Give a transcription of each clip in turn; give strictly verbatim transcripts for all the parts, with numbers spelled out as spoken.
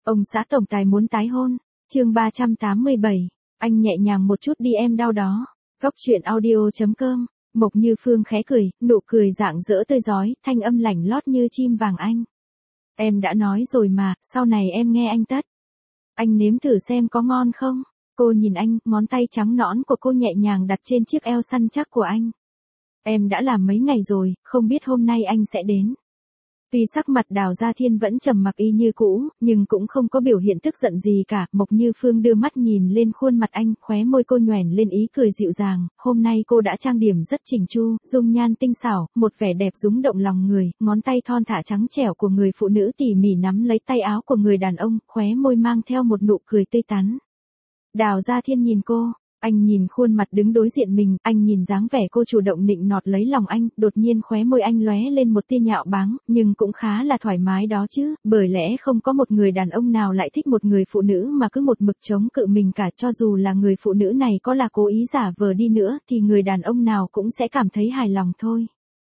Ông xã tổng tài muốn tái hôn. Chương ba trăm tám mươi bảy. Anh nhẹ nhàng một chút đi em đau đó. Góc truyện audio chấm com. Mộc Như Phương khẽ cười, nụ cười rạng rỡ tươi rói, thanh âm lảnh lót như chim vàng anh. Em đã nói rồi mà, sau này em nghe anh tất. Anh nếm thử xem có ngon không? Cô nhìn anh, ngón tay trắng nõn của cô nhẹ nhàng đặt trên chiếc eo săn chắc của anh. Em đã làm mấy ngày rồi, không biết hôm nay anh sẽ đến. Tuy sắc mặt Đào Gia Thiên vẫn trầm mặc y như cũ, nhưng cũng không có biểu hiện tức giận gì cả. Mộc Như Phương đưa mắt nhìn lên khuôn mặt anh, khóe môi cô nhoẻn lên ý cười dịu dàng. Hôm nay cô đã trang điểm rất chỉnh chu, dung nhan tinh xảo, một vẻ đẹp rúng động lòng người, ngón tay thon thả trắng trẻo của người phụ nữ tỉ mỉ nắm lấy tay áo của người đàn ông, khóe môi mang theo một nụ cười tươi tắn. Đào Gia Thiên nhìn cô. Anh nhìn khuôn mặt đứng đối diện mình, anh nhìn dáng vẻ cô chủ động nịnh nọt lấy lòng anh, đột nhiên khóe môi anh lóe lên một tia nhạo báng, nhưng cũng khá là thoải mái đó chứ, bởi lẽ không có một người đàn ông nào lại thích một người phụ nữ mà cứ một mực chống cự mình cả, cho dù là người phụ nữ này có là cố ý giả vờ đi nữa thì người đàn ông nào cũng sẽ cảm thấy hài lòng thôi.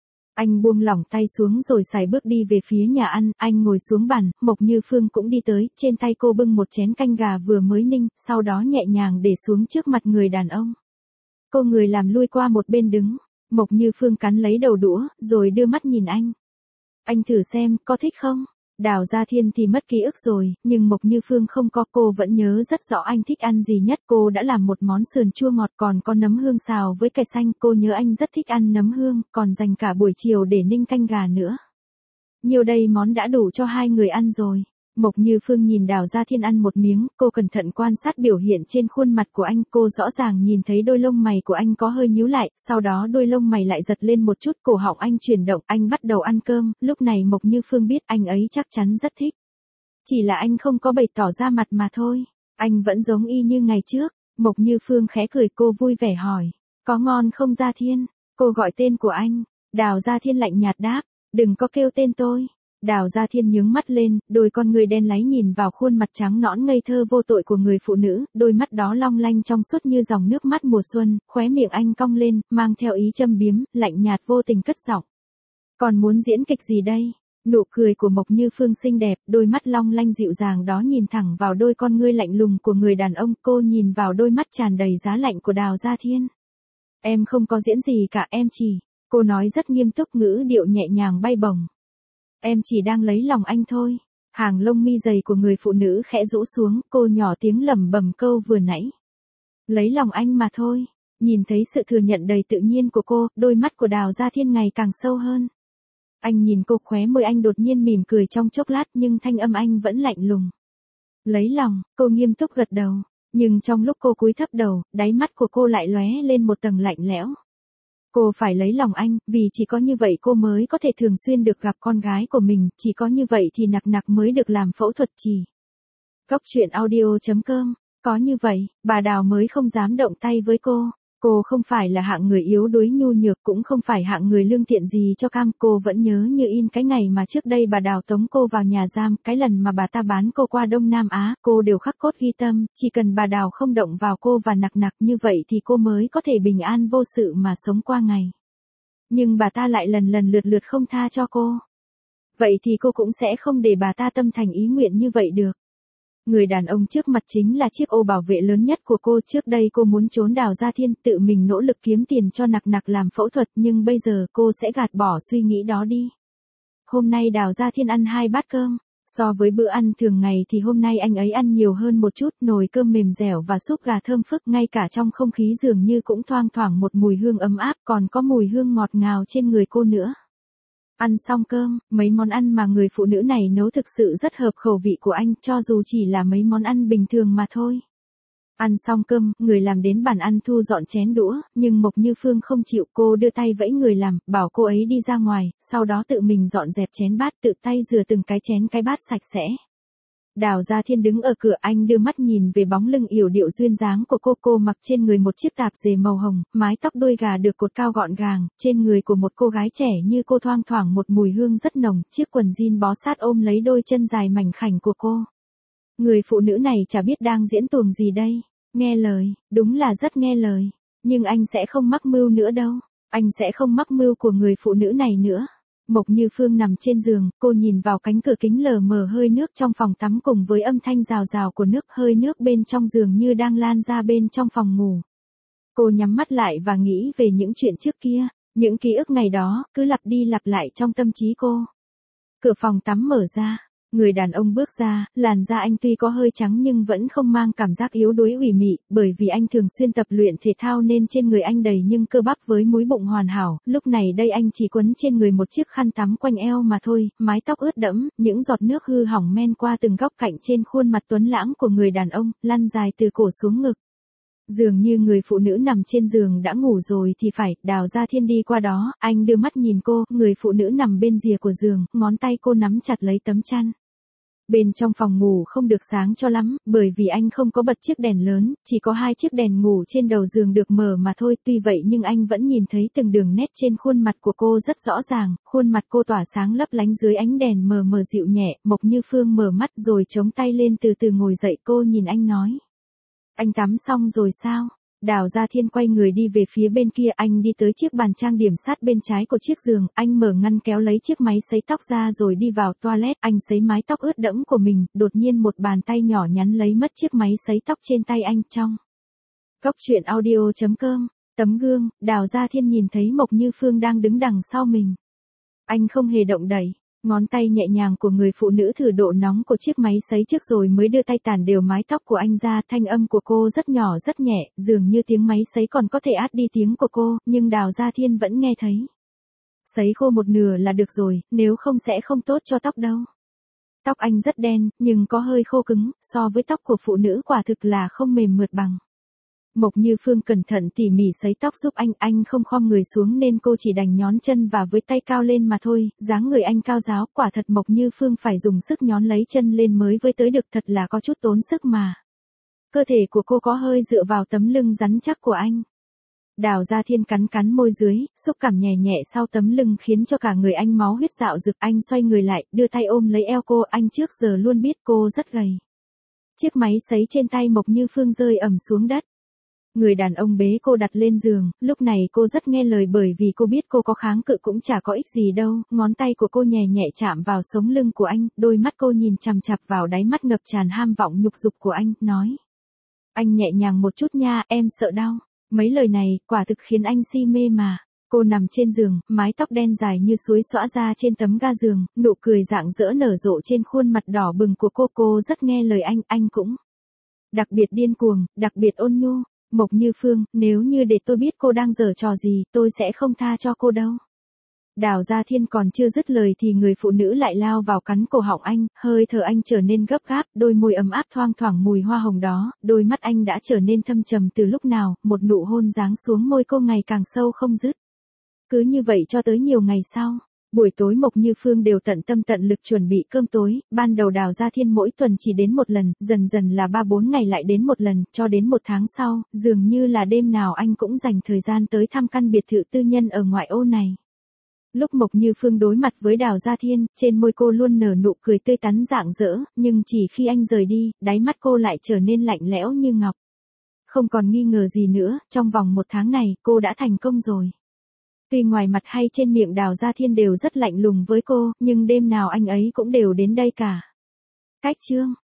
Anh buông lỏng tay xuống rồi sải bước đi về phía nhà ăn, anh ngồi xuống bàn, Mộc Như Phương cũng đi tới, trên tay cô bưng một chén canh gà vừa mới ninh, sau đó nhẹ nhàng để xuống trước mặt người đàn ông. Cô người làm lui qua một bên đứng, Mộc Như Phương cắn lấy đầu đũa, rồi đưa mắt nhìn anh. Anh thử xem, có thích không? Đào Gia Thiên thì mất ký ức rồi, nhưng Mộc Như Phương không có, cô vẫn nhớ rất rõ anh thích ăn gì nhất. Cô đã làm một món sườn chua ngọt còn có nấm hương xào với cải xanh, cô nhớ anh rất thích ăn nấm hương, còn dành cả buổi chiều để ninh canh gà nữa. Nhiều đây món đã đủ cho hai người ăn rồi. Mộc Như Phương nhìn Đào Gia Thiên ăn một miếng, cô cẩn thận quan sát biểu hiện trên khuôn mặt của anh, cô rõ ràng nhìn thấy đôi lông mày của anh có hơi nhíu lại, sau đó đôi lông mày lại giật lên một chút, cổ họng anh chuyển động, anh bắt đầu ăn cơm, lúc này Mộc Như Phương biết anh ấy chắc chắn rất thích. Chỉ là anh không có bày tỏ ra mặt mà thôi, anh vẫn giống y như ngày trước. Mộc Như Phương khẽ cười, cô vui vẻ hỏi, có ngon không Gia Thiên? Cô gọi tên của anh. Đào Gia Thiên lạnh nhạt đáp, đừng có kêu tên tôi. Đào Gia Thiên nhướng mắt lên, đôi con người đen láy nhìn vào khuôn mặt trắng nõn ngây thơ vô tội của người phụ nữ, đôi mắt đó long lanh trong suốt như dòng nước mắt mùa xuân, khóe miệng anh cong lên, mang theo ý châm biếm, lạnh nhạt vô tình cất giọng. Còn muốn diễn kịch gì đây? Nụ cười của Mộc Như Phương xinh đẹp, đôi mắt long lanh dịu dàng đó nhìn thẳng vào đôi con ngươi lạnh lùng của người đàn ông, cô nhìn vào đôi mắt tràn đầy giá lạnh của Đào Gia Thiên. Em không có diễn gì cả, em chỉ, cô nói rất nghiêm túc, ngữ điệu nhẹ nhàng bay bổng. Em chỉ đang lấy lòng anh thôi. Hàng lông mi dày của người phụ nữ khẽ rũ xuống, cô nhỏ tiếng lẩm bẩm câu vừa nãy. Lấy lòng anh mà thôi. Nhìn thấy sự thừa nhận đầy tự nhiên của cô, đôi mắt của Đào Gia Thiên ngày càng sâu hơn. Anh nhìn cô, khóe môi anh đột nhiên mỉm cười trong chốc lát, nhưng thanh âm anh vẫn lạnh lùng. Lấy lòng, cô nghiêm túc gật đầu, nhưng trong lúc cô cúi thấp đầu, đáy mắt của cô lại lóe lên một tầng lạnh lẽo. Cô phải lấy lòng anh, vì chỉ có như vậy cô mới có thể thường xuyên được gặp con gái của mình, chỉ có như vậy thì Nặc Nặc mới được làm phẫu thuật trì. Góc truyện audio chấm com. Có như vậy, bà Đào mới không dám động tay với cô. Cô không phải là hạng người yếu đuối nhu nhược, cũng không phải hạng người lương thiện gì cho cam. Cô vẫn nhớ như in cái ngày mà trước đây bà Đào tống cô vào nhà giam, cái lần mà bà ta bán cô qua Đông Nam Á, cô đều khắc cốt ghi tâm, chỉ cần bà Đào không động vào cô và Nặc Nặc như vậy thì cô mới có thể bình an vô sự mà sống qua ngày. Nhưng bà ta lại lần lần lượt lượt không tha cho cô. Vậy thì cô cũng sẽ không để bà ta tâm thành ý nguyện như vậy được. Người đàn ông trước mặt chính là chiếc ô bảo vệ lớn nhất của cô. Trước đây cô muốn trốn Đào Gia Thiên, tự mình nỗ lực kiếm tiền cho Nặc Nặc làm phẫu thuật, nhưng bây giờ cô sẽ gạt bỏ suy nghĩ đó đi. Hôm nay Đào Gia Thiên ăn hai bát cơm. So với bữa ăn thường ngày thì hôm nay anh ấy ăn nhiều hơn một chút, nồi cơm mềm dẻo và súp gà thơm phức, ngay cả trong không khí dường như cũng thoang thoảng một mùi hương ấm áp, còn có mùi hương ngọt ngào trên người cô nữa. Ăn xong cơm, mấy món ăn mà người phụ nữ này nấu thực sự rất hợp khẩu vị của anh, cho dù chỉ là mấy món ăn bình thường mà thôi. Ăn xong cơm, người làm đến bàn ăn thu dọn chén đũa, nhưng Mộc Như Phương không chịu, cô đưa tay vẫy người làm, bảo cô ấy đi ra ngoài, sau đó tự mình dọn dẹp chén bát, tự tay rửa từng cái chén cái bát sạch sẽ. Đào Gia Thiên đứng ở cửa, anh đưa mắt nhìn về bóng lưng yểu điệu duyên dáng của cô. Cô mặc trên người một chiếc tạp dề màu hồng, mái tóc đuôi gà được cột cao gọn gàng, trên người của một cô gái trẻ như cô thoang thoảng một mùi hương rất nồng, chiếc quần jean bó sát ôm lấy đôi chân dài mảnh khảnh của cô. Người phụ nữ này chả biết đang diễn tuồng gì đây, nghe lời, đúng là rất nghe lời, nhưng anh sẽ không mắc mưu nữa đâu, anh sẽ không mắc mưu của người phụ nữ này nữa. Mộc Như Phương nằm trên giường, cô nhìn vào cánh cửa kính lờ mờ hơi nước trong phòng tắm cùng với âm thanh rào rào của nước, hơi nước bên trong giường như đang lan ra bên trong phòng ngủ. Cô nhắm mắt lại và nghĩ về những chuyện trước kia, những ký ức ngày đó, cứ lặp đi lặp lại trong tâm trí cô. Cửa phòng tắm mở ra, người đàn ông bước ra, làn da anh tuy có hơi trắng nhưng vẫn không mang cảm giác yếu đuối ủy mị, bởi vì anh thường xuyên tập luyện thể thao nên trên người anh đầy nhưng cơ bắp với múi bụng hoàn hảo, lúc này đây anh chỉ quấn trên người một chiếc khăn tắm quanh eo mà thôi, mái tóc ướt đẫm, những giọt nước hư hỏng men qua từng góc cạnh trên khuôn mặt tuấn lãng của người đàn ông, lăn dài từ cổ xuống ngực. Dường như người phụ nữ nằm trên giường đã ngủ rồi thì phải, Đào Gia Thiên đi qua đó, anh đưa mắt nhìn cô, người phụ nữ nằm bên rìa của giường, ngón tay cô nắm chặt lấy tấm chăn. Bên trong phòng ngủ không được sáng cho lắm, bởi vì anh không có bật chiếc đèn lớn, chỉ có hai chiếc đèn ngủ trên đầu giường được mở mà thôi, tuy vậy nhưng anh vẫn nhìn thấy từng đường nét trên khuôn mặt của cô rất rõ ràng, khuôn mặt cô tỏa sáng lấp lánh dưới ánh đèn mờ mờ dịu nhẹ, Mộc Như Phương mở mắt rồi chống tay lên từ từ ngồi dậy, cô nhìn anh nói. Anh tắm xong rồi sao? Đào Gia Thiên quay người đi về phía bên kia, anh đi tới chiếc bàn trang điểm sát bên trái của chiếc giường, anh mở ngăn kéo lấy chiếc máy sấy tóc ra rồi đi vào toilet, anh sấy mái tóc ướt đẫm của mình, đột nhiên một bàn tay nhỏ nhắn lấy mất chiếc máy sấy tóc trên tay anh trong. Cốc truyện audio chấm com, tấm gương, Đào Gia Thiên nhìn thấy Mộc Như Phương đang đứng đằng sau mình. Anh không hề động đậy. Ngón tay nhẹ nhàng của người phụ nữ thử độ nóng của chiếc máy sấy trước rồi mới đưa tay tản đều mái tóc của anh ra, thanh âm của cô rất nhỏ rất nhẹ, dường như tiếng máy sấy còn có thể át đi tiếng của cô, nhưng Đào Gia Thiên vẫn nghe thấy. Sấy khô một nửa là được rồi, nếu không sẽ không tốt cho tóc đâu. Tóc anh rất đen, nhưng có hơi khô cứng, so với tóc của phụ nữ quả thực là không mềm mượt bằng. Mộc Như Phương cẩn thận tỉ mỉ sấy tóc giúp anh, anh không khom người xuống nên cô chỉ đành nhón chân và với tay cao lên mà thôi, dáng người anh cao ráo, quả thật Mộc Như Phương phải dùng sức nhón lấy chân lên mới với tới được, thật là có chút tốn sức mà. Cơ thể của cô có hơi dựa vào tấm lưng rắn chắc của anh. Đào Gia Thiên cắn cắn môi dưới, xúc cảm nhẹ nhẹ sau tấm lưng khiến cho cả người anh máu huyết dạo dực, anh xoay người lại, đưa tay ôm lấy eo cô, anh trước giờ luôn biết cô rất gầy. Chiếc máy sấy trên tay Mộc Như Phương rơi ầm xuống đất. Người đàn ông bế cô đặt lên giường, lúc này cô rất nghe lời bởi vì cô biết cô có kháng cự cũng chả có ích gì đâu, ngón tay của cô nhẹ nhẹ chạm vào sống lưng của anh, đôi mắt cô nhìn chằm chằm vào đáy mắt ngập tràn ham vọng nhục dục của anh, nói. Anh nhẹ nhàng một chút nha, em sợ đau. Mấy lời này, quả thực khiến anh si mê mà. Cô nằm trên giường, mái tóc đen dài như suối xõa ra trên tấm ga giường, nụ cười rạng rỡ nở rộ trên khuôn mặt đỏ bừng của cô, cô rất nghe lời anh, anh cũng đặc biệt điên cuồng, đặc biệt ôn nhu. Mộc Như Phương, nếu như để tôi biết cô đang giở trò gì, tôi sẽ không tha cho cô đâu. Đào Gia Thiên còn chưa dứt lời thì người phụ nữ lại lao vào cắn cổ họng anh, hơi thở anh trở nên gấp gáp, đôi môi ấm áp thoang thoảng mùi hoa hồng đó, đôi mắt anh đã trở nên thâm trầm từ lúc nào, một nụ hôn giáng xuống môi cô ngày càng sâu không dứt. Cứ như vậy cho tới nhiều ngày sau. Buổi tối Mộc Như Phương đều tận tâm tận lực chuẩn bị cơm tối, ban đầu Đào Gia Thiên mỗi tuần chỉ đến một lần, dần dần là ba bốn ngày lại đến một lần, cho đến một tháng sau, dường như là đêm nào anh cũng dành thời gian tới thăm căn biệt thự tư nhân ở ngoại ô này. Lúc Mộc Như Phương đối mặt với Đào Gia Thiên, trên môi cô luôn nở nụ cười tươi tắn rạng rỡ, nhưng chỉ khi anh rời đi, đáy mắt cô lại trở nên lạnh lẽo như ngọc. Không còn nghi ngờ gì nữa, trong vòng một tháng này, cô đã thành công rồi. Tuy ngoài mặt hay trên miệng Đào Gia Thiên đều rất lạnh lùng với cô, nhưng đêm nào anh ấy cũng đều đến đây cả. Cách chương